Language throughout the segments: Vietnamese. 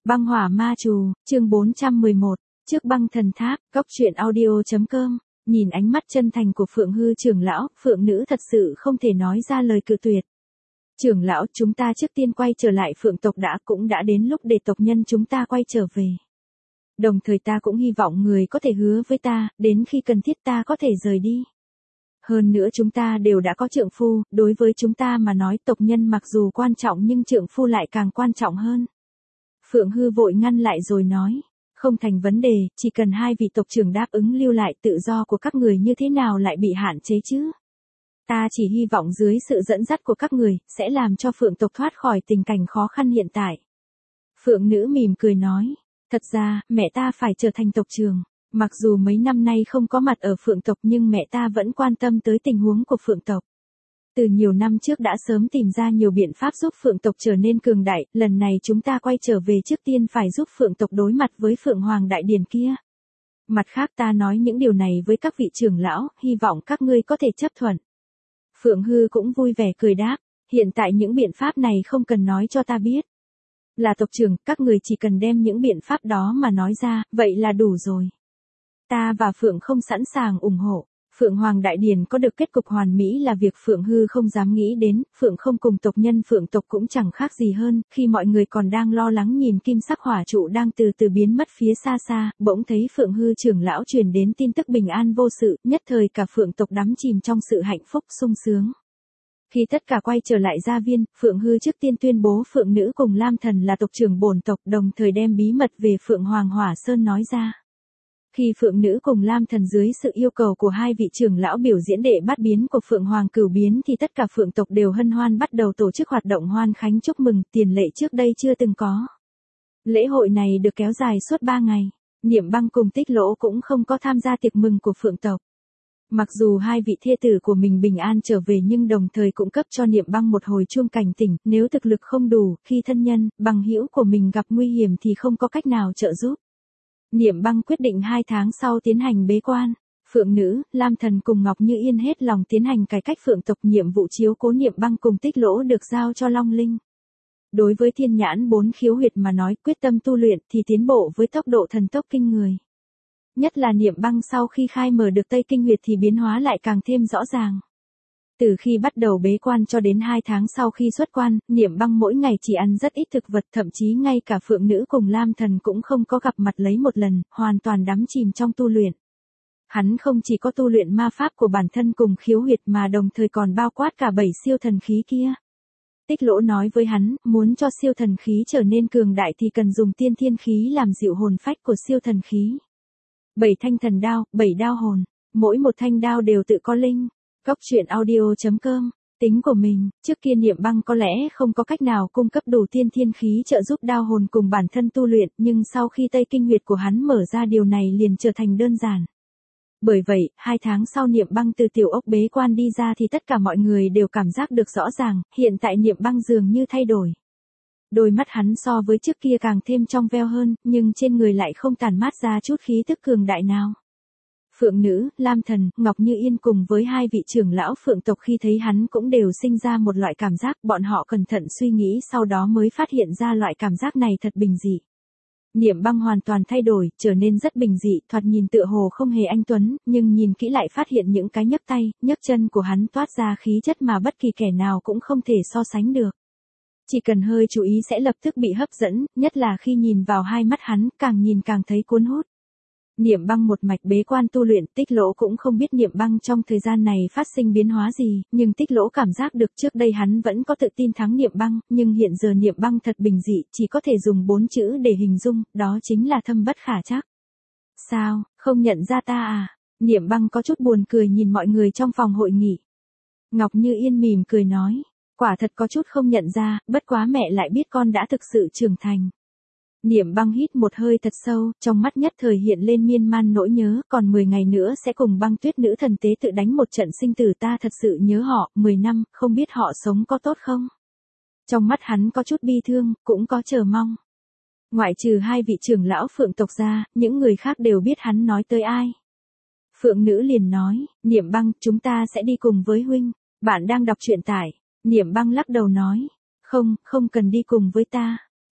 Băng hỏa ma trù, chương 411, trước băng thần tháp, góc truyện audio.com. Nhìn ánh mắt chân thành của Phượng Hư trưởng lão, Phượng nữ thật sự không thể nói ra lời cự tuyệt. Trưởng lão, chúng ta trước tiên quay trở lại Phượng tộc cũng đã đến lúc để tộc nhân chúng ta quay trở về. Đồng thời ta cũng hy vọng người có thể hứa với ta, đến khi cần thiết ta có thể rời đi. Hơn nữa chúng ta đều đã có trượng phu, đối với chúng ta mà nói tộc nhân mặc dù quan trọng nhưng trượng phu lại càng quan trọng hơn. Phượng Hư vội ngăn lại rồi nói, không thành vấn đề, chỉ cần hai vị tộc trưởng đáp ứng lưu lại, tự do của các người như thế nào lại bị hạn chế chứ? Ta chỉ hy vọng dưới sự dẫn dắt của các người, sẽ làm cho Phượng tộc thoát khỏi tình cảnh khó khăn hiện tại. Phượng nữ mỉm cười nói, thật ra, mẹ ta phải trở thành tộc trưởng. Mặc dù mấy năm nay không có mặt ở Phượng tộc nhưng mẹ ta vẫn quan tâm tới tình huống của Phượng tộc. Từ nhiều năm trước đã sớm tìm ra nhiều biện pháp giúp Phượng tộc trở nên cường đại, lần này chúng ta quay trở về trước tiên phải giúp Phượng tộc đối mặt với Phượng Hoàng Đại Điển kia. Mặt khác ta nói những điều này với các vị trưởng lão, hy vọng các ngươi có thể chấp thuận. Phượng Hư cũng vui vẻ cười đáp, hiện tại những biện pháp này không cần nói cho ta biết. Là tộc trưởng, các người chỉ cần đem những biện pháp đó mà nói ra, vậy là đủ rồi. Ta và Phượng không sẵn sàng ủng hộ. Phượng Hoàng Đại Điển có được kết cục hoàn mỹ là việc Phượng Hư không dám nghĩ đến, Phượng không cùng tộc nhân Phượng tộc cũng chẳng khác gì hơn, khi mọi người còn đang lo lắng nhìn kim sắc hỏa trụ đang từ từ biến mất phía xa xa, bỗng thấy Phượng Hư trưởng lão truyền đến tin tức bình an vô sự, nhất thời cả Phượng tộc đắm chìm trong sự hạnh phúc sung sướng. Khi tất cả quay trở lại gia viên, Phượng Hư trước tiên tuyên bố Phượng nữ cùng Lam Thần là tộc trưởng bổn tộc, đồng thời đem bí mật về Phượng Hoàng Hỏa Sơn nói ra. Khi Phượng nữ cùng Lam Thần dưới sự yêu cầu của hai vị trưởng lão biểu diễn đệ bát biến của Phượng Hoàng Cửu biến thì tất cả Phượng tộc đều hân hoan bắt đầu tổ chức hoạt động hoan khánh chúc mừng, tiền lệ trước đây chưa từng có. Lễ hội này được kéo dài suốt 3 ngày, Niệm Băng cùng Tích Lỗ cũng không có tham gia tiệc mừng của Phượng tộc. Mặc dù hai vị thê tử của mình bình an trở về nhưng đồng thời cũng cấp cho Niệm Băng một hồi chuông cảnh tỉnh, nếu thực lực không đủ, khi thân nhân, bằng hữu của mình gặp nguy hiểm thì không có cách nào trợ giúp. Niệm Băng quyết định 2 tháng sau tiến hành bế quan. Phượng nữ, Lam Thần cùng Ngọc Như Yên hết lòng tiến hành cải cách Phượng tộc, nhiệm vụ chiếu cố Niệm Băng cùng Tích Lỗ được giao cho Long Linh. Đối với thiên nhãn 4 khiếu huyệt mà nói, quyết tâm tu luyện thì tiến bộ với tốc độ thần tốc kinh người. Nhất là Niệm Băng sau khi khai mở được Tây Kinh huyệt thì biến hóa lại càng thêm rõ ràng. Từ khi bắt đầu bế quan cho đến 2 tháng sau khi xuất quan, Niệm Băng mỗi ngày chỉ ăn rất ít thực vật, thậm chí ngay cả Phượng nữ cùng Lam Thần cũng không có gặp mặt lấy một lần, hoàn toàn đắm chìm trong tu luyện. Hắn không chỉ có tu luyện ma pháp của bản thân cùng khiếu huyệt mà đồng thời còn bao quát cả 7 siêu thần khí kia. Tích Lỗ nói với hắn, muốn cho siêu thần khí trở nên cường đại thì cần dùng tiên thiên khí làm dịu hồn phách của siêu thần khí. 7 thanh thần đao, 7 đao hồn, mỗi một thanh đao đều tự có linh. Góc truyện audio.com. Tính của mình, trước kia Niệm Băng có lẽ không có cách nào cung cấp đủ tiên thiên khí trợ giúp đao hồn cùng bản thân tu luyện, nhưng sau khi Tây Kinh huyệt của hắn mở ra điều này liền trở thành đơn giản. Bởi vậy, 2 tháng sau Niệm Băng từ tiểu ốc bế quan đi ra thì tất cả mọi người đều cảm giác được rõ ràng, hiện tại Niệm Băng dường như thay đổi. Đôi mắt hắn so với trước kia càng thêm trong veo hơn, nhưng trên người lại không tản mát ra chút khí tức cường đại nào. Phượng nữ, Lam Thần, Ngọc Như Yên cùng với hai vị trưởng lão Phượng tộc khi thấy hắn cũng đều sinh ra một loại cảm giác, bọn họ cẩn thận suy nghĩ sau đó mới phát hiện ra loại cảm giác này thật bình dị. Niệm Băng hoàn toàn thay đổi, trở nên rất bình dị, thoạt nhìn tựa hồ không hề anh tuấn, nhưng nhìn kỹ lại phát hiện những cái nhấc tay, nhấc chân của hắn toát ra khí chất mà bất kỳ kẻ nào cũng không thể so sánh được. Chỉ cần hơi chú ý sẽ lập tức bị hấp dẫn, nhất là khi nhìn vào hai mắt hắn, càng nhìn càng thấy cuốn hút. Niệm Băng một mạch bế quan tu luyện, Tích Lỗ cũng không biết Niệm Băng trong thời gian này phát sinh biến hóa gì, nhưng Tích Lỗ cảm giác được trước đây hắn vẫn có tự tin thắng Niệm Băng, nhưng hiện giờ Niệm Băng thật bình dị, chỉ có thể dùng 4 chữ để hình dung, đó chính là thâm bất khả trắc. Sao, không nhận ra ta à? Niệm Băng có chút buồn cười nhìn mọi người trong phòng hội nghị. Ngọc Như Yên mỉm cười nói, quả thật có chút không nhận ra, bất quá mẹ lại biết con đã thực sự trưởng thành. Niệm Băng hít một hơi thật sâu, trong mắt nhất thời hiện lên miên man nỗi nhớ, còn 10 ngày nữa sẽ cùng Băng Tuyết nữ thần tế tự đánh một trận sinh tử, ta thật sự nhớ họ, 10 năm, không biết họ sống có tốt không? Trong mắt hắn có chút bi thương, cũng có chờ mong. Ngoại trừ hai vị trưởng lão Phượng tộc ra, những người khác đều biết hắn nói tới ai. Phượng nữ liền nói, Niệm Băng, chúng ta sẽ đi cùng với huynh, bạn đang đọc truyện tải. Niệm Băng lắc đầu nói, không cần đi cùng với ta.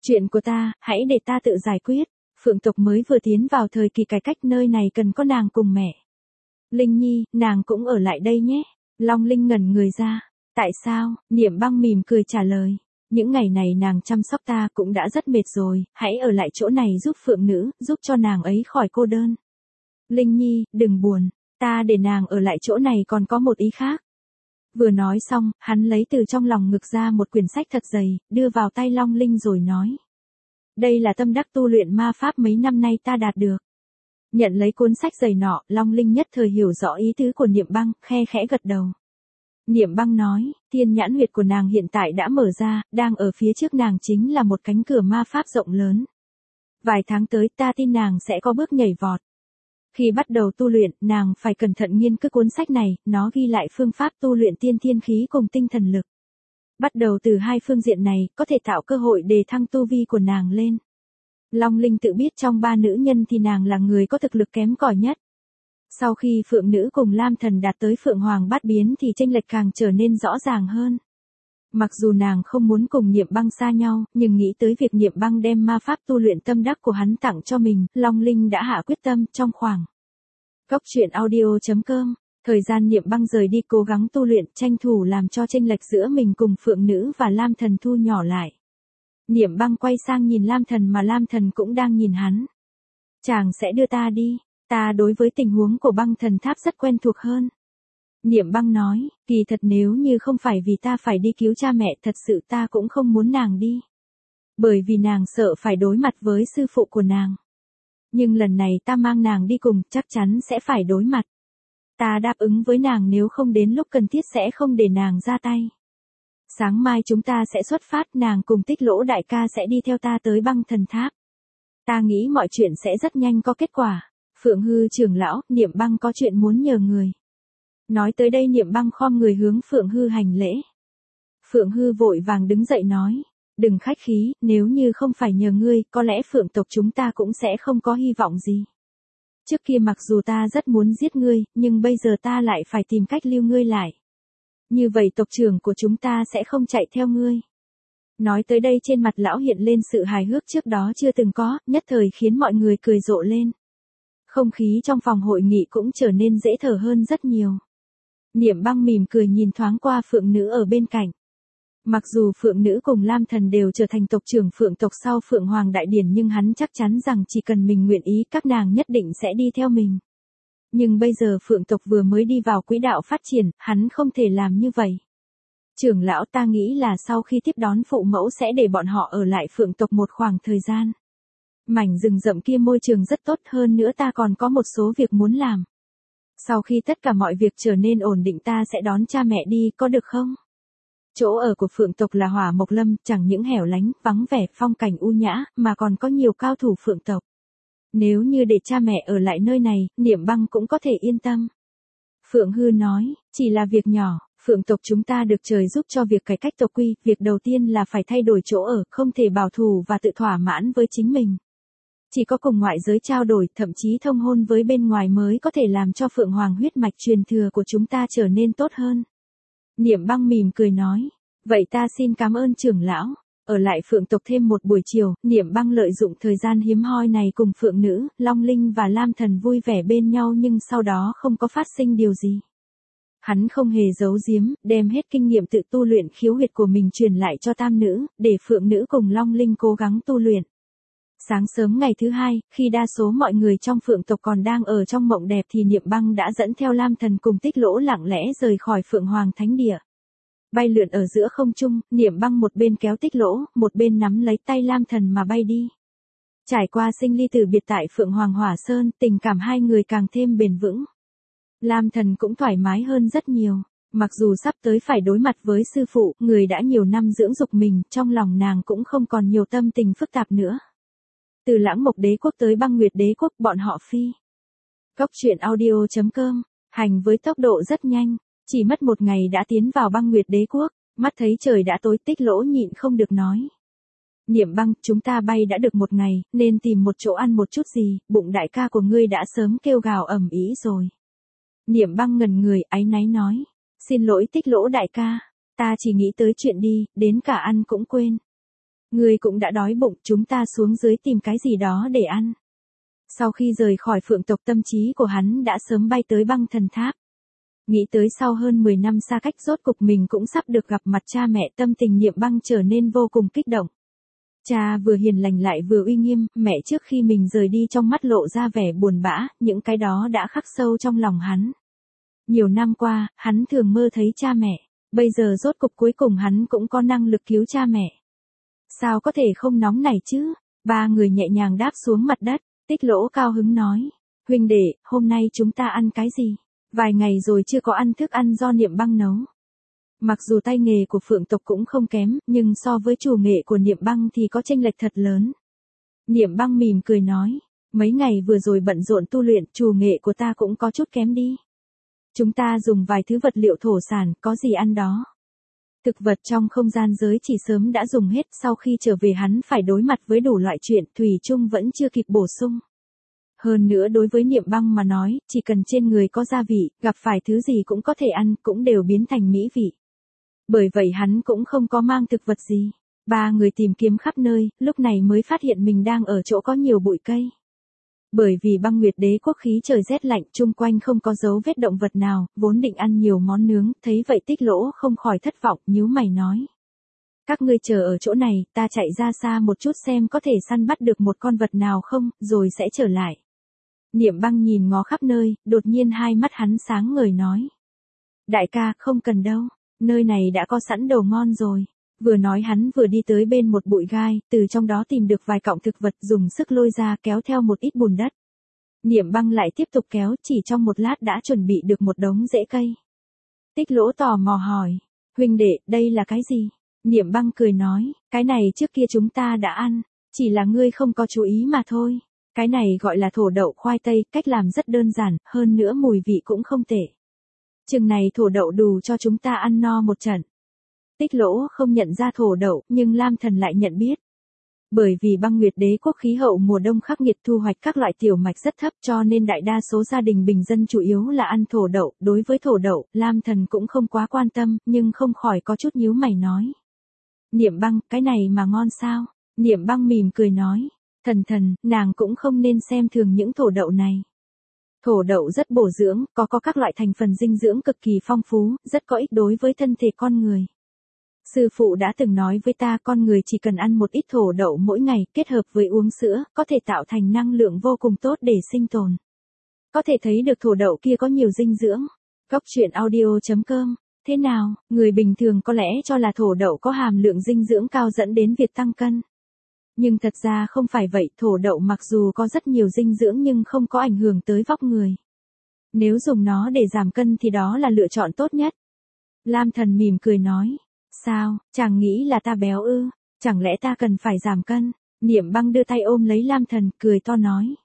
Chuyện của ta, hãy để ta tự giải quyết. Phượng tộc mới vừa tiến vào thời kỳ cải cách, nơi này cần có nàng cùng mẹ. Linh Nhi, nàng cũng ở lại đây nhé. Long Linh ngẩn người ra. Tại sao? Niệm Băng mỉm cười trả lời. Những ngày này nàng chăm sóc ta cũng đã rất mệt rồi, hãy ở lại chỗ này giúp Phượng nữ, giúp cho nàng ấy khỏi cô đơn. Linh Nhi, đừng buồn, ta để nàng ở lại chỗ này còn có một ý khác. Vừa nói xong, hắn lấy từ trong lòng ngực ra một quyển sách thật dày, đưa vào tay Long Linh rồi nói. Đây là tâm đắc tu luyện ma pháp mấy năm nay ta đạt được. Nhận lấy cuốn sách dày nọ, Long Linh nhất thời hiểu rõ ý tứ của Niệm Băng, khe khẽ gật đầu. Niệm Băng nói, thiên nhãn huyệt của nàng hiện tại đã mở ra, đang ở phía trước nàng chính là một cánh cửa ma pháp rộng lớn. Vài tháng tới ta tin nàng sẽ có bước nhảy vọt. Khi bắt đầu tu luyện, nàng phải cẩn thận nghiên cứu cuốn sách này, nó ghi lại phương pháp tu luyện tiên thiên khí cùng tinh thần lực. Bắt đầu từ hai phương diện này, có thể tạo cơ hội đề thăng tu vi của nàng lên. Long Linh tự biết trong ba nữ nhân thì nàng là người có thực lực kém cỏi nhất. Sau khi Phượng nữ cùng Lam Thần đạt tới Phượng Hoàng bát biến thì chênh lệch càng trở nên rõ ràng hơn. Mặc dù nàng không muốn cùng Niệm Băng xa nhau, nhưng nghĩ tới việc Niệm Băng đem ma pháp tu luyện tâm đắc của hắn tặng cho mình, Long Linh đã hạ quyết tâm trong khoảng. Cốc truyện audio.com, thời gian Niệm Băng rời đi cố gắng tu luyện, tranh thủ làm cho chênh lệch giữa mình cùng Phượng nữ và Lam Thần thu nhỏ lại. Niệm Băng quay sang nhìn Lam Thần mà Lam Thần cũng đang nhìn hắn. Chàng sẽ đưa ta đi, ta đối với tình huống của Băng Thần Tháp rất quen thuộc hơn. Niệm Băng nói, kỳ thật nếu như không phải vì ta phải đi cứu cha mẹ thật sự ta cũng không muốn nàng đi. Bởi vì nàng sợ phải đối mặt với sư phụ của nàng. Nhưng lần này ta mang nàng đi cùng chắc chắn sẽ phải đối mặt. Ta đáp ứng với nàng nếu không đến lúc cần thiết sẽ không để nàng ra tay. Sáng mai chúng ta sẽ xuất phát, nàng cùng Tích Lỗ đại ca sẽ đi theo ta tới Băng Thần Tháp. Ta nghĩ mọi chuyện sẽ rất nhanh có kết quả. Phượng Hư trưởng lão, Niệm Băng có chuyện muốn nhờ người. Nói tới đây Niệm Băng khom người hướng Phượng Hư hành lễ. Phượng Hư vội vàng đứng dậy nói, đừng khách khí, nếu như không phải nhờ ngươi, có lẽ Phượng tộc chúng ta cũng sẽ không có hy vọng gì. Trước kia mặc dù ta rất muốn giết ngươi, nhưng bây giờ ta lại phải tìm cách lưu ngươi lại. Như vậy tộc trưởng của chúng ta sẽ không chạy theo ngươi. Nói tới đây trên mặt lão hiện lên sự hài hước trước đó chưa từng có, nhất thời khiến mọi người cười rộ lên. Không khí trong phòng hội nghị cũng trở nên dễ thở hơn rất nhiều. Niệm Băng mỉm cười nhìn thoáng qua Phượng nữ ở bên cạnh. Mặc dù Phượng nữ cùng Lam Thần đều trở thành tộc trưởng Phượng tộc sau Phượng Hoàng Đại Điển nhưng hắn chắc chắn rằng chỉ cần mình nguyện ý các nàng nhất định sẽ đi theo mình. Nhưng bây giờ Phượng tộc vừa mới đi vào quỹ đạo phát triển, hắn không thể làm như vậy. Trưởng lão ta nghĩ là sau khi tiếp đón phụ mẫu sẽ để bọn họ ở lại Phượng tộc một khoảng thời gian. Mảnh rừng rậm kia môi trường rất tốt hơn nữa ta còn có một số việc muốn làm. Sau khi tất cả mọi việc trở nên ổn định ta sẽ đón cha mẹ đi, có được không? Chỗ ở của Phượng tộc là Hỏa Mộc Lâm, chẳng những hẻo lánh, vắng vẻ, phong cảnh u nhã, mà còn có nhiều cao thủ Phượng tộc. Nếu như để cha mẹ ở lại nơi này, Niệm Băng cũng có thể yên tâm. Phượng Hư nói, chỉ là việc nhỏ, Phượng tộc chúng ta được trời giúp cho việc cải cách tộc quy, việc đầu tiên là phải thay đổi chỗ ở, không thể bảo thủ và tự thỏa mãn với chính mình. Chỉ có cùng ngoại giới trao đổi, thậm chí thông hôn với bên ngoài mới có thể làm cho Phượng Hoàng huyết mạch truyền thừa của chúng ta trở nên tốt hơn. Niệm Băng mỉm cười nói, vậy ta xin cảm ơn trưởng lão. Ở lại Phượng tộc thêm một buổi chiều, Niệm Băng lợi dụng thời gian hiếm hoi này cùng Phượng nữ, Long Linh và Lam Thần vui vẻ bên nhau nhưng sau đó không có phát sinh điều gì. Hắn không hề giấu giếm, đem hết kinh nghiệm tự tu luyện khiếu huyệt của mình truyền lại cho tam nữ, để Phượng nữ cùng Long Linh cố gắng tu luyện. Sáng sớm ngày thứ hai, khi đa số mọi người trong Phượng tộc còn đang ở trong mộng đẹp thì Niệm Băng đã dẫn theo Lam Thần cùng Tích Lỗ lặng lẽ rời khỏi Phượng Hoàng Thánh Địa. Bay lượn ở giữa không trung, Niệm Băng một bên kéo Tích Lỗ, một bên nắm lấy tay Lam Thần mà bay đi. Trải qua sinh ly tử biệt tại Phượng Hoàng Hỏa Sơn, tình cảm hai người càng thêm bền vững. Lam Thần cũng thoải mái hơn rất nhiều. Mặc dù sắp tới phải đối mặt với sư phụ, người đã nhiều năm dưỡng dục mình, trong lòng nàng cũng không còn nhiều tâm tình phức tạp nữa. Từ Lãng Mộc Đế quốc tới Băng Nguyệt Đế quốc bọn họ phi. Cốc truyện audio.com, hành với tốc độ rất nhanh, chỉ mất một ngày đã tiến vào Băng Nguyệt Đế quốc, mắt thấy trời đã tối Tích Lỗ nhịn không được nói. Niệm Băng, chúng ta bay đã được một ngày, nên tìm một chỗ ăn một chút gì, bụng đại ca của ngươi đã sớm kêu gào ầm ĩ rồi. Niệm Băng ngẩn người, áy náy nói, xin lỗi Tích Lỗ đại ca, ta chỉ nghĩ tới chuyện đi, đến cả ăn cũng quên. Ngươi cũng đã đói bụng, chúng ta xuống dưới tìm cái gì đó để ăn. Sau khi rời khỏi Phượng tộc, tâm trí của hắn đã sớm bay tới Băng Thần Tháp. Nghĩ tới sau hơn 10 năm xa cách, rốt cục mình cũng sắp được gặp mặt cha mẹ, tâm tình Niệm Băng trở nên vô cùng kích động. Cha vừa hiền lành lại vừa uy nghiêm, mẹ trước khi mình rời đi trong mắt lộ ra vẻ buồn bã, những cái đó đã khắc sâu trong lòng hắn. Nhiều năm qua, hắn thường mơ thấy cha mẹ, bây giờ rốt cục cuối cùng hắn cũng có năng lực cứu cha mẹ. Sao có thể không nóng nảy chứ? Ba người nhẹ nhàng đáp xuống mặt đất, Tích Lỗ cao hứng nói. Huynh đệ, hôm nay chúng ta ăn cái gì? Vài ngày rồi chưa có ăn thức ăn do Niệm Băng nấu. Mặc dù tay nghề của Phượng tộc cũng không kém, nhưng so với chủ nghệ của Niệm Băng thì có chênh lệch thật lớn. Niệm Băng mỉm cười nói, mấy ngày vừa rồi bận rộn tu luyện, chủ nghệ của ta cũng có chút kém đi. Chúng ta dùng vài thứ vật liệu thổ sản, có gì ăn đó. Thực vật trong không gian giới chỉ sớm đã dùng hết, sau khi trở về hắn phải đối mặt với đủ loại chuyện, thủy chung vẫn chưa kịp bổ sung. Hơn nữa đối với Niệm Băng mà nói, chỉ cần trên người có gia vị, gặp phải thứ gì cũng có thể ăn, cũng đều biến thành mỹ vị. Bởi vậy hắn cũng không có mang thực vật gì. Ba người tìm kiếm khắp nơi, lúc này mới phát hiện mình đang ở chỗ có nhiều bụi cây. Bởi vì Băng Nguyệt Đế quốc khí trời rét lạnh, chung quanh không có dấu vết động vật nào, vốn định ăn nhiều món nướng, thấy vậy Tích Lỗ không khỏi thất vọng, nhíu mày nói. Các ngươi chờ ở chỗ này, ta chạy ra xa một chút xem có thể săn bắt được một con vật nào không, rồi sẽ trở lại. Niệm Băng nhìn ngó khắp nơi, đột nhiên hai mắt hắn sáng ngời nói. Đại ca, không cần đâu, nơi này đã có sẵn đồ ngon rồi. Vừa nói hắn vừa đi tới bên một bụi gai, từ trong đó tìm được vài cọng thực vật, dùng sức lôi ra, kéo theo một ít bùn đất. Niệm Băng lại tiếp tục kéo, chỉ trong một lát đã chuẩn bị được một đống rễ cây. Tích Lỗ tò mò hỏi, huynh đệ, đây là cái gì? Niệm Băng cười nói, cái này trước kia chúng ta đã ăn, chỉ là ngươi không có chú ý mà thôi. Cái này gọi là thổ đậu khoai tây, cách làm rất đơn giản, hơn nữa mùi vị cũng không tệ. Chừng này thổ đậu đủ cho chúng ta ăn no một trận. Tích Lỗ không nhận ra thổ đậu, nhưng Lam Thần lại nhận biết. Bởi vì Băng Nguyệt Đế quốc khí hậu mùa đông khắc nghiệt, thu hoạch các loại tiểu mạch rất thấp, cho nên đại đa số gia đình bình dân chủ yếu là ăn thổ đậu. Đối với thổ đậu, Lam Thần cũng không quá quan tâm, nhưng không khỏi có chút nhíu mày nói. Niệm Băng, cái này mà ngon sao? Niệm Băng mỉm cười nói. Thần, nàng cũng không nên xem thường những thổ đậu này. Thổ đậu rất bổ dưỡng, có các loại thành phần dinh dưỡng cực kỳ phong phú, rất có ích đối với thân thể con người. Sư phụ đã từng nói với ta, con người chỉ cần ăn một ít thổ đậu mỗi ngày, kết hợp với uống sữa, có thể tạo thành năng lượng vô cùng tốt để sinh tồn. Có thể thấy được thổ đậu kia có nhiều dinh dưỡng. Góc truyện audio.com. Thế nào, người bình thường có lẽ cho là thổ đậu có hàm lượng dinh dưỡng cao dẫn đến việc tăng cân. Nhưng thật ra không phải vậy, thổ đậu mặc dù có rất nhiều dinh dưỡng nhưng không có ảnh hưởng tới vóc người. Nếu dùng nó để giảm cân thì đó là lựa chọn tốt nhất. Lam Thần mỉm cười nói. Sao, chàng nghĩ là ta béo ư? Chẳng lẽ ta cần phải giảm cân? Niệm Băng đưa tay ôm lấy Lam Thần, cười to nói.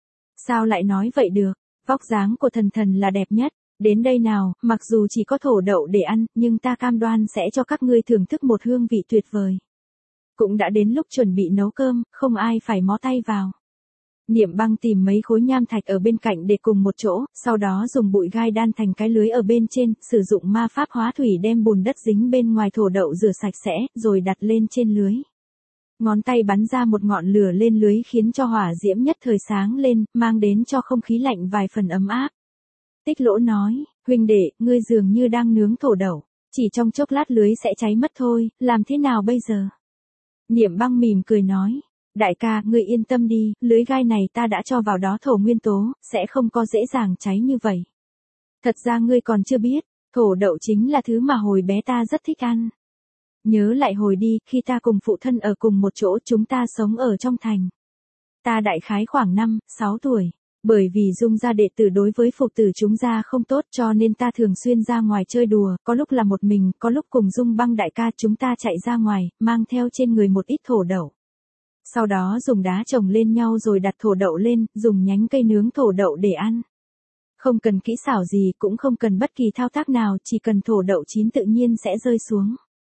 Sao lại nói vậy được? Vóc dáng của thần là đẹp nhất. Đến đây nào, mặc dù chỉ có thổ đậu để ăn, nhưng ta cam đoan sẽ cho các ngươi thưởng thức một hương vị tuyệt vời. Cũng đã đến lúc chuẩn bị nấu cơm, không ai phải mó tay vào. Niệm Băng tìm mấy khối nham thạch ở bên cạnh để cùng một chỗ, sau đó dùng bụi gai đan thành cái lưới ở bên trên, sử dụng ma pháp hóa thủy đem bùn đất dính bên ngoài thổ đậu rửa sạch sẽ, rồi đặt lên trên lưới. Ngón tay bắn ra một ngọn lửa lên lưới khiến cho hỏa diễm nhất thời sáng lên, mang đến cho không khí lạnh vài phần ấm áp. Tích Lỗ nói, huynh đệ, ngươi dường như đang nướng thổ đậu, chỉ trong chốc lát lưới sẽ cháy mất thôi, làm thế nào bây giờ? Niệm Băng mỉm cười nói. Đại ca, ngươi yên tâm đi, lưới gai này ta đã cho vào đó thổ nguyên tố, sẽ không có dễ dàng cháy như vậy. Thật ra ngươi còn chưa biết, thổ đậu chính là thứ mà hồi bé ta rất thích ăn. Nhớ lại hồi đi, khi ta cùng phụ thân ở cùng một chỗ, chúng ta sống ở trong thành. Ta đại khái khoảng 5, 6 tuổi. Bởi vì Dung gia đệ tử đối với phụ tử chúng gia không tốt cho nên ta thường xuyên ra ngoài chơi đùa, có lúc là một mình, có lúc cùng Dung Băng đại ca chúng ta chạy ra ngoài, mang theo trên người một ít thổ đậu. Sau đó dùng đá chồng lên nhau rồi đặt thổ đậu lên, dùng nhánh cây nướng thổ đậu để ăn. Không cần kỹ xảo gì, cũng không cần bất kỳ thao tác nào, chỉ cần thổ đậu chín tự nhiên sẽ rơi xuống.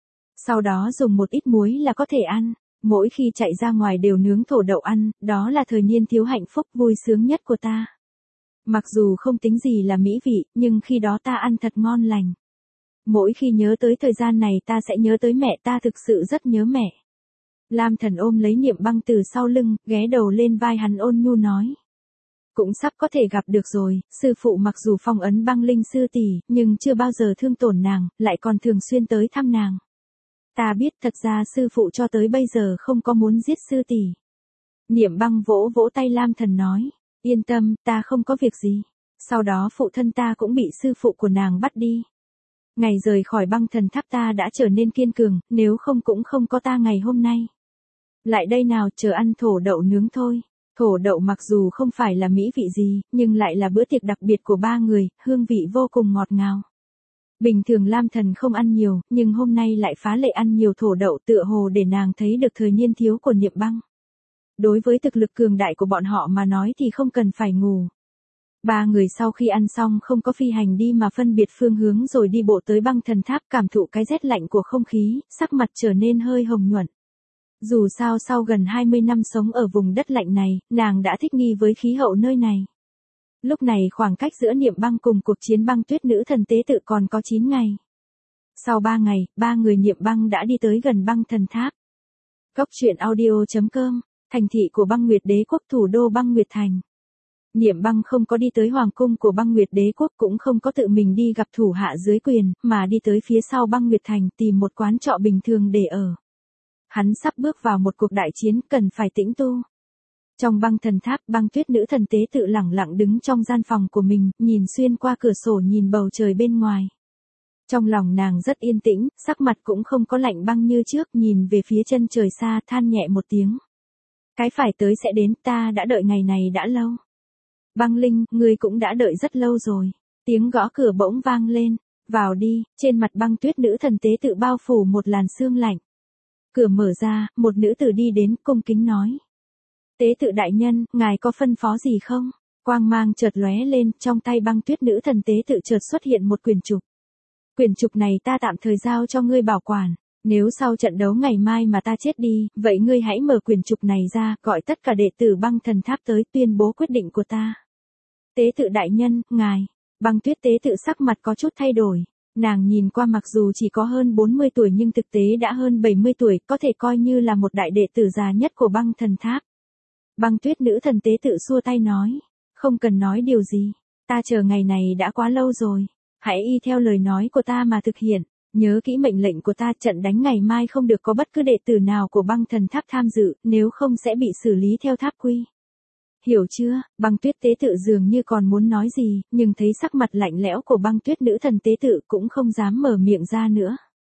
Sau đó dùng một ít muối là có thể ăn. Mỗi khi chạy ra ngoài đều nướng thổ đậu ăn, đó là thời niên thiếu hạnh phúc vui sướng nhất của ta. Mặc dù không tính gì là mỹ vị, nhưng khi đó ta ăn thật ngon lành. Mỗi khi nhớ tới thời gian này ta sẽ nhớ tới mẹ, ta thực sự rất nhớ mẹ. Lam Thần ôm lấy Niệm Băng từ sau lưng, ghé đầu lên vai hắn ôn nhu nói. Cũng sắp có thể gặp được rồi, sư phụ mặc dù phong ấn Băng Linh sư tỷ, nhưng chưa bao giờ thương tổn nàng, lại còn thường xuyên tới thăm nàng. Ta biết thật ra sư phụ cho tới bây giờ không có muốn giết sư tỷ. Niệm Băng vỗ vỗ tay Lam Thần nói, yên tâm, ta không có việc gì. Sau đó phụ thân ta cũng bị sư phụ của nàng bắt đi. Ngày rời khỏi Băng Thần Tháp ta đã trở nên kiên cường, nếu không cũng không có ta ngày hôm nay. Lại đây nào, chờ ăn thổ đậu nướng thôi. Thổ đậu mặc dù không phải là mỹ vị gì, nhưng lại là bữa tiệc đặc biệt của ba người, hương vị vô cùng ngọt ngào. Bình thường Lam Thần không ăn nhiều, nhưng hôm nay lại phá lệ ăn nhiều thổ đậu, tựa hồ để nàng thấy được thời niên thiếu của Niệm Băng. Đối với thực lực cường đại của bọn họ mà nói thì không cần phải ngủ. Ba người sau khi ăn xong không có phi hành đi mà phân biệt phương hướng rồi đi bộ tới Băng Thần Tháp, cảm thụ cái rét lạnh của không khí, sắc mặt trở nên hơi hồng nhuận. Dù sao sau gần 20 năm sống ở vùng đất lạnh này, nàng đã thích nghi với khí hậu nơi này. Lúc này khoảng cách giữa Niệm Băng cùng cuộc chiến băng tuyết nữ thần tế tự còn có 9 ngày. Sau 3 ngày, ba người Niệm Băng đã đi tới gần Băng Thần Tháp. Cốc truyện audio.com, thành thị của Băng Nguyệt Đế quốc, thủ đô Băng Nguyệt Thành. Niệm Băng không có đi tới hoàng cung của Băng Nguyệt Đế quốc, cũng không có tự mình đi gặp thủ hạ dưới quyền, mà đi tới phía sau Băng Nguyệt Thành tìm một quán trọ bình thường để ở. Hắn sắp bước vào một cuộc đại chiến, cần phải tĩnh tu. Trong Băng Thần Tháp, băng tuyết nữ thần tế tự lẳng lặng đứng trong gian phòng của mình, nhìn xuyên qua cửa sổ nhìn bầu trời bên ngoài. Trong lòng nàng rất yên tĩnh, sắc mặt cũng không có lạnh băng như trước, nhìn về phía chân trời xa, than nhẹ một tiếng. Cái phải tới sẽ đến, ta đã đợi ngày này đã lâu. Băng Linh, ngươi cũng đã đợi rất lâu rồi. Tiếng gõ cửa bỗng vang lên. Vào đi, trên mặt băng tuyết nữ thần tế tự bao phủ một làn sương lạnh. Cửa mở ra, một nữ tử đi đến, cung kính nói. Tế tự đại nhân, ngài có phân phó gì không? Quang mang chợt lóe lên, trong tay băng tuyết nữ thần tế tự chợt xuất hiện một quyển trục. Quyển trục này ta tạm thời giao cho ngươi bảo quản. Nếu sau trận đấu ngày mai mà ta chết đi, vậy ngươi hãy mở quyển trục này ra, gọi tất cả đệ tử Băng Thần Tháp tới tuyên bố quyết định của ta. Tế tự đại nhân, ngài. Băng tuyết tế tự sắc mặt có chút thay đổi. Nàng nhìn qua mặc dù chỉ có hơn 40 tuổi nhưng thực tế đã hơn 70 tuổi, có thể coi như là một đại đệ tử già nhất của Băng Thần Tháp. Băng tuyết nữ thần tế tự xua tay nói. Không cần nói điều gì. Ta chờ ngày này đã quá lâu rồi. Hãy y theo lời nói của ta mà thực hiện. Nhớ kỹ mệnh lệnh của ta, trận đánh ngày mai không được có bất cứ đệ tử nào của Băng Thần Tháp tham dự, nếu không sẽ bị xử lý theo tháp quy. Hiểu chưa? Băng tuyết tế tự dường như còn muốn nói gì, nhưng thấy sắc mặt lạnh lẽo của băng tuyết nữ thần tế tự cũng không dám mở miệng ra nữa.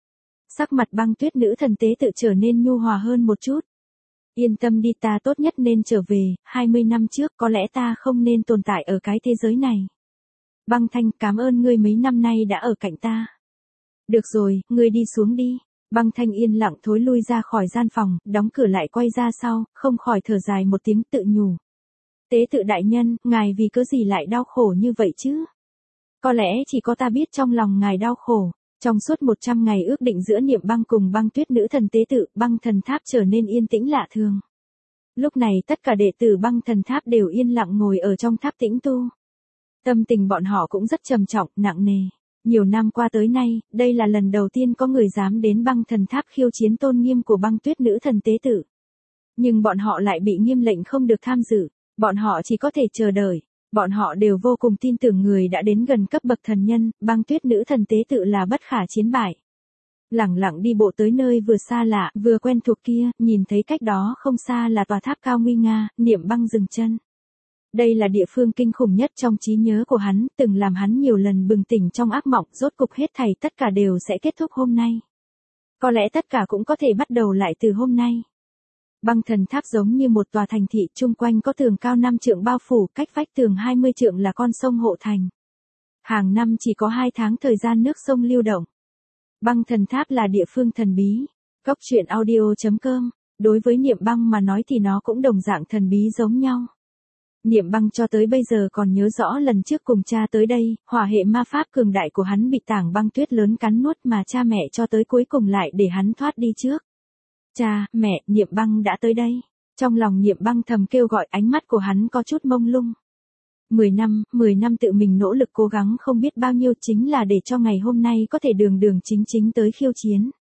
Sắc mặt băng tuyết nữ thần tế tự trở nên nhu hòa hơn một chút. Yên tâm đi, ta tốt nhất nên trở về, 20 năm trước có lẽ ta không nên tồn tại ở cái thế giới này. Băng Thanh, cảm ơn ngươi mấy năm nay đã ở cạnh ta. Được rồi, ngươi đi xuống đi. Băng Thanh yên lặng thối lui ra khỏi gian phòng, đóng cửa lại quay ra sau, không khỏi thở dài một tiếng tự nhủ. Tế tự đại nhân, ngài vì cớ gì lại đau khổ như vậy chứ? Có lẽ chỉ có ta biết trong lòng ngài đau khổ. Trong suốt 100 ngày ước định giữa Niệm Băng cùng băng tuyết nữ thần tế tự, Băng Thần Tháp trở nên yên tĩnh lạ thường. Lúc này tất cả đệ tử Băng Thần Tháp đều yên lặng ngồi ở trong tháp tĩnh tu. Tâm tình bọn họ cũng rất trầm trọng, nặng nề. Nhiều năm qua tới nay, đây là lần đầu tiên có người dám đến Băng Thần Tháp khiêu chiến tôn nghiêm của băng tuyết nữ thần tế tự. Nhưng bọn họ lại bị nghiêm lệnh không được tham dự. Bọn họ chỉ có thể chờ đợi. Bọn họ đều vô cùng tin tưởng người đã đến gần cấp bậc thần nhân, băng tuyết nữ thần tế tự là bất khả chiến bại. Lẳng lặng đi bộ tới nơi vừa xa lạ, vừa quen thuộc kia, nhìn thấy cách đó không xa là tòa tháp cao nguy nga, Niệm Băng dừng chân. Đây là địa phương kinh khủng nhất trong trí nhớ của hắn, từng làm hắn nhiều lần bừng tỉnh trong ác mộng, rốt cục hết thảy tất cả đều sẽ kết thúc hôm nay. Có lẽ tất cả cũng có thể bắt đầu lại từ hôm nay. Băng Thần Tháp giống như một tòa thành thị, chung quanh có tường cao 5 trượng bao phủ, cách vách tường 20 trượng là con sông hộ thành. Hàng năm chỉ có 2 tháng thời gian nước sông lưu động. Băng Thần Tháp là địa phương thần bí. Cốc truyện audio.com, đối với Niệm Băng mà nói thì nó cũng đồng dạng thần bí giống nhau. Niệm Băng cho tới bây giờ còn nhớ rõ lần trước cùng cha tới đây, hỏa hệ ma pháp cường đại của hắn bị tảng băng tuyết lớn cắn nuốt mà cha mẹ cho tới cuối cùng lại để hắn thoát đi trước. Cha, mẹ, Niệm Băng đã tới đây. Trong lòng Niệm Băng thầm kêu gọi, ánh mắt của hắn có chút mông lung. 10 năm tự mình nỗ lực cố gắng không biết bao nhiêu chính là để cho ngày hôm nay có thể đường đường chính chính tới khiêu chiến.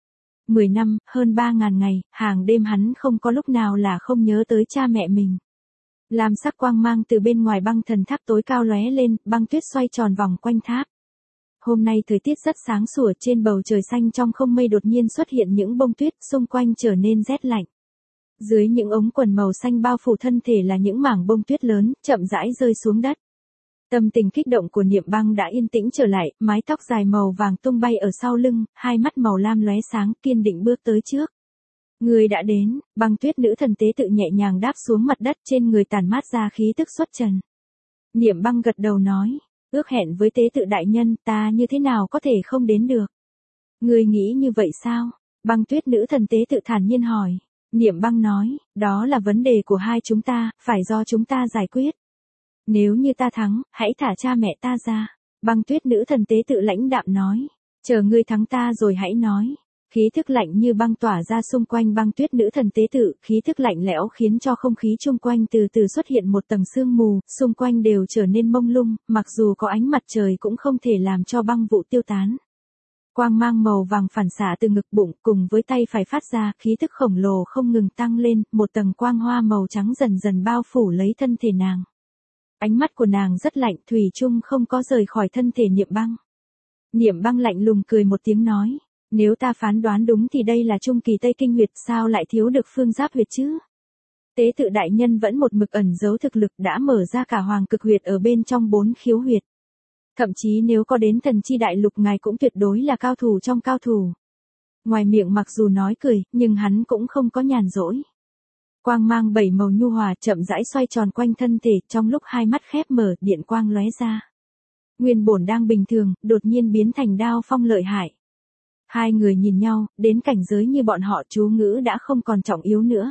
10 năm, hơn 3.000 ngày, hàng đêm hắn không có lúc nào là không nhớ tới cha mẹ mình. Lam sắc quang mang từ bên ngoài băng thần tháp tối cao lóe lên, băng tuyết xoay tròn vòng quanh tháp. Hôm nay thời tiết rất sáng sủa, trên bầu trời xanh trong không mây đột nhiên xuất hiện những bông tuyết, xung quanh trở nên rét lạnh. Dưới những ống quần màu xanh bao phủ thân thể là những mảng bông tuyết lớn, chậm rãi rơi xuống đất. Tâm tình kích động của Niệm Băng đã yên tĩnh trở lại, mái tóc dài màu vàng tung bay ở sau lưng, hai mắt màu lam lóe sáng, kiên định bước tới trước. Người đã đến, băng tuyết nữ thần tế tự nhẹ nhàng đáp xuống mặt đất, trên người tản mát ra khí tức xuất trần. Niệm Băng gật đầu nói, ước hẹn với tế tự đại nhân, ta như thế nào có thể không đến được. Người nghĩ như vậy sao? Băng tuyết nữ thần tế tự thản nhiên hỏi. Niệm Băng nói, đó là vấn đề của hai chúng ta, phải do chúng ta giải quyết. Nếu như ta thắng, hãy thả cha mẹ ta ra. Băng tuyết nữ thần tế tự lãnh đạm nói, chờ ngươi thắng ta rồi hãy nói. Khí thức lạnh như băng tỏa ra xung quanh băng tuyết nữ thần tế tự, khí thức lạnh lẽo khiến cho không khí chung quanh từ từ xuất hiện một tầng sương mù, xung quanh đều trở nên mông lung, mặc dù có ánh mặt trời cũng không thể làm cho băng vụ tiêu tán. Quang mang màu vàng phản xạ từ ngực bụng cùng với tay phải phát ra, khí thức khổng lồ không ngừng tăng lên, một tầng quang hoa màu trắng dần dần bao phủ lấy thân thể nàng. Ánh mắt của nàng rất lạnh, thủy chung không có rời khỏi thân thể Niệm Băng. Niệm Băng lạnh lùng cười một tiếng nói, nếu ta phán đoán đúng thì đây là trung kỳ Tây Kinh huyệt, sao lại thiếu được phương giáp huyệt chứ? Tế tự đại nhân vẫn một mực ẩn giấu thực lực, đã mở ra cả hoàng cực huyệt ở bên trong 4 khiếu huyệt. Thậm chí nếu có đến thần chi đại lục ngài cũng tuyệt đối là cao thủ trong cao thủ. Ngoài miệng mặc dù nói cười, nhưng hắn cũng không có nhàn rỗi. Quang mang 7 màu nhu hòa chậm rãi xoay tròn quanh thân thể, trong lúc hai mắt khép mở, điện quang lóe ra. Nguyên bổn đang bình thường, đột nhiên biến thành đao phong lợi hại. Hai người nhìn nhau, đến cảnh giới như bọn họ chú ngữ đã không còn trọng yếu nữa.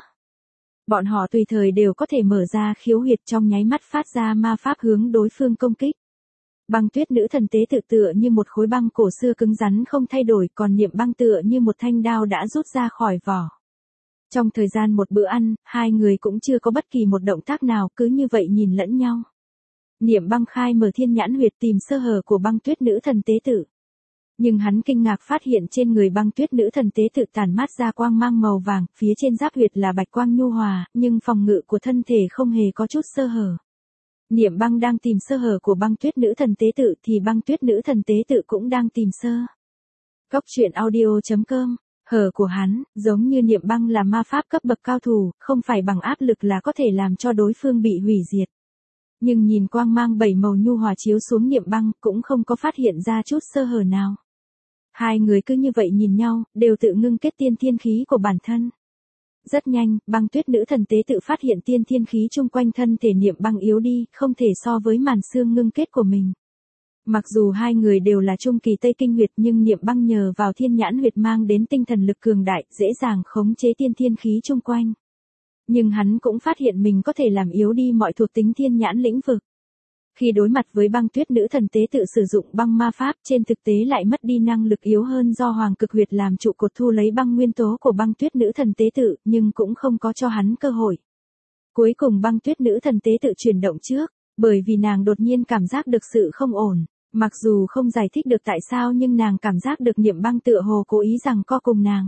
Bọn họ tùy thời đều có thể mở ra khiếu huyệt, trong nháy mắt phát ra ma pháp hướng đối phương công kích. Băng tuyết nữ thần tế tự tựa như một khối băng cổ xưa cứng rắn không thay đổi, còn Niệm Băng tựa như một thanh đao đã rút ra khỏi vỏ. Trong thời gian một bữa ăn, hai người cũng chưa có bất kỳ một động tác nào, cứ như vậy nhìn lẫn nhau. Niệm Băng khai mở thiên nhãn huyệt tìm sơ hở của băng tuyết nữ thần tế tự. Nhưng hắn kinh ngạc phát hiện trên người băng tuyết nữ thần tế tự tản mát ra quang mang màu vàng, phía trên giáp huyệt là bạch quang nhu hòa, nhưng phòng ngự của thân thể không hề có chút sơ hở. Niệm Băng đang tìm sơ hở của băng tuyết nữ thần tế tự thì băng tuyết nữ thần tế tự cũng đang tìm sơ. Cốc truyện audio.com. Hở của hắn, giống như Niệm Băng là ma pháp cấp bậc cao thủ, không phải bằng áp lực là có thể làm cho đối phương bị hủy diệt. Nhưng nhìn quang mang 7 màu nhu hòa chiếu xuống Niệm Băng cũng không có phát hiện ra chút sơ hở nào. Hai người cứ như vậy nhìn nhau, đều tự ngưng kết tiên thiên khí của bản thân. Rất nhanh, băng tuyết nữ thần tế tự phát hiện tiên thiên khí chung quanh thân thể Niệm Băng yếu đi, không thể so với màn xương ngưng kết của mình. Mặc dù hai người đều là trung kỳ Tây Kinh huyệt nhưng Niệm Băng nhờ vào thiên nhãn huyệt mang đến tinh thần lực cường đại, dễ dàng khống chế tiên thiên khí chung quanh. Nhưng hắn cũng phát hiện mình có thể làm yếu đi mọi thuộc tính thiên nhãn lĩnh vực. Khi đối mặt với băng tuyết nữ thần tế tự sử dụng băng ma pháp, trên thực tế lại mất đi năng lực yếu hơn do hoàng cực huyệt làm trụ cột thu lấy băng nguyên tố của băng tuyết nữ thần tế tự, nhưng cũng không có cho hắn cơ hội. Cuối cùng băng tuyết nữ thần tế tự chuyển động trước, bởi vì nàng đột nhiên cảm giác được sự không ổn. Mặc dù không giải thích được tại sao nhưng nàng cảm giác được Niệm Băng tựa hồ cố ý rằng co cùng nàng.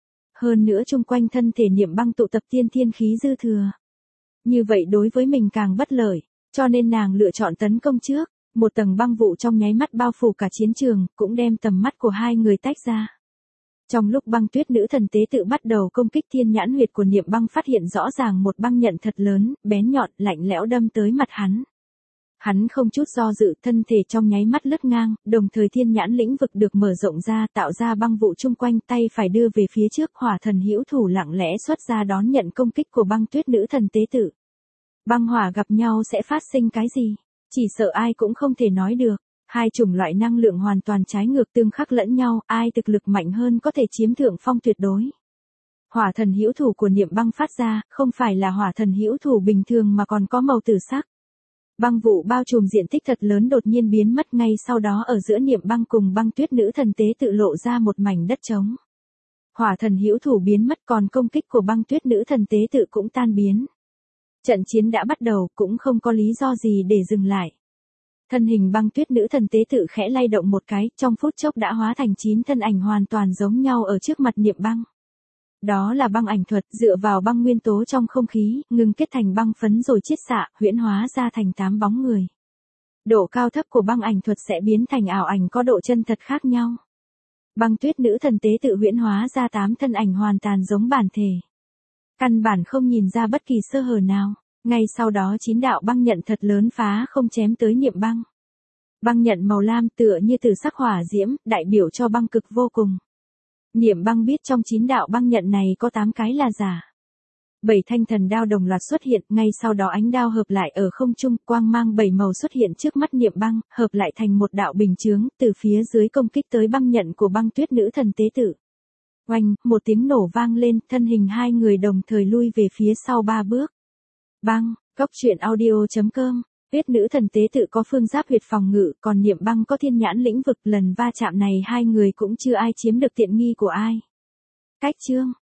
Hơn nữa chung quanh thân thể Niệm Băng tụ tập tiên thiên khí dư thừa. Như vậy đối với mình càng bất lợi, cho nên nàng lựa chọn tấn công trước. Một tầng băng vụ trong nháy mắt bao phủ cả chiến trường, cũng đem tầm mắt của hai người tách ra. Trong lúc băng tuyết nữ thần tế tự bắt đầu công kích thiên nhãn huyệt của Niệm Băng phát hiện rõ ràng một băng nhận thật lớn, bén nhọn, lạnh lẽo đâm tới mặt hắn. Hắn không chút do dự, thân thể trong nháy mắt lướt ngang, đồng thời thiên nhãn lĩnh vực được mở rộng ra, tạo ra băng vụ chung quanh, tay phải đưa về phía trước, hỏa thần hữu thủ lặng lẽ xuất ra đón nhận công kích của băng tuyết nữ thần tế tự. Băng hỏa gặp nhau sẽ phát sinh cái gì? Chỉ sợ ai cũng không thể nói được. Hai chủng loại năng lượng hoàn toàn trái ngược tương khắc lẫn nhau, ai thực lực mạnh hơn có thể chiếm thượng phong tuyệt đối. Hỏa thần hữu thủ của Niệm Băng phát ra, không phải là hỏa thần hữu thủ bình thường mà còn có màu tử sắc. Băng vụ bao trùm diện tích thật lớn đột nhiên biến mất, ngay sau đó ở giữa Niệm Băng cùng băng tuyết nữ thần tế tự lộ ra một mảnh đất trống. Hỏa thần hữu thủ biến mất, còn công kích của băng tuyết nữ thần tế tự cũng tan biến. Trận chiến đã bắt đầu, cũng không có lý do gì để dừng lại. Thân hình băng tuyết nữ thần tế tự khẽ lay động một cái, trong phút chốc đã hóa thành 9 thân ảnh hoàn toàn giống nhau ở trước mặt Niệm Băng. Đó là băng ảnh thuật, dựa vào băng nguyên tố trong không khí, ngưng kết thành băng phấn rồi chiết xạ, huyễn hóa ra thành 8 bóng người. Độ cao thấp của băng ảnh thuật sẽ biến thành ảo ảnh có độ chân thật khác nhau. Băng tuyết nữ thần tế tự huyễn hóa ra 8 thân ảnh hoàn toàn giống bản thể. Căn bản không nhìn ra bất kỳ sơ hở nào. Ngay sau đó 9 đạo băng nhận thật lớn phá không chém tới Niệm Băng. Băng nhận màu lam tựa như từ sắc hỏa diễm, đại biểu cho băng cực vô cùng. Niệm Băng biết trong 9 đạo băng nhận này có 8 cái là giả. 7 thanh thần đao đồng loạt xuất hiện, ngay sau đó ánh đao hợp lại ở không trung, quang mang 7 màu xuất hiện trước mắt Niệm Băng, hợp lại thành một đạo bình chướng, từ phía dưới công kích tới băng nhận của băng tuyết nữ thần tế tự. Oanh, một tiếng nổ vang lên, thân hình hai người đồng thời lui về phía sau 3 bước. Băng, Cốc truyện audio.com, biết nữ thần tế tự có phương giáp huyệt phòng ngự, còn Niệm Băng có thiên nhãn lĩnh vực, lần va chạm này hai người cũng chưa ai chiếm được tiện nghi của ai. Cách chương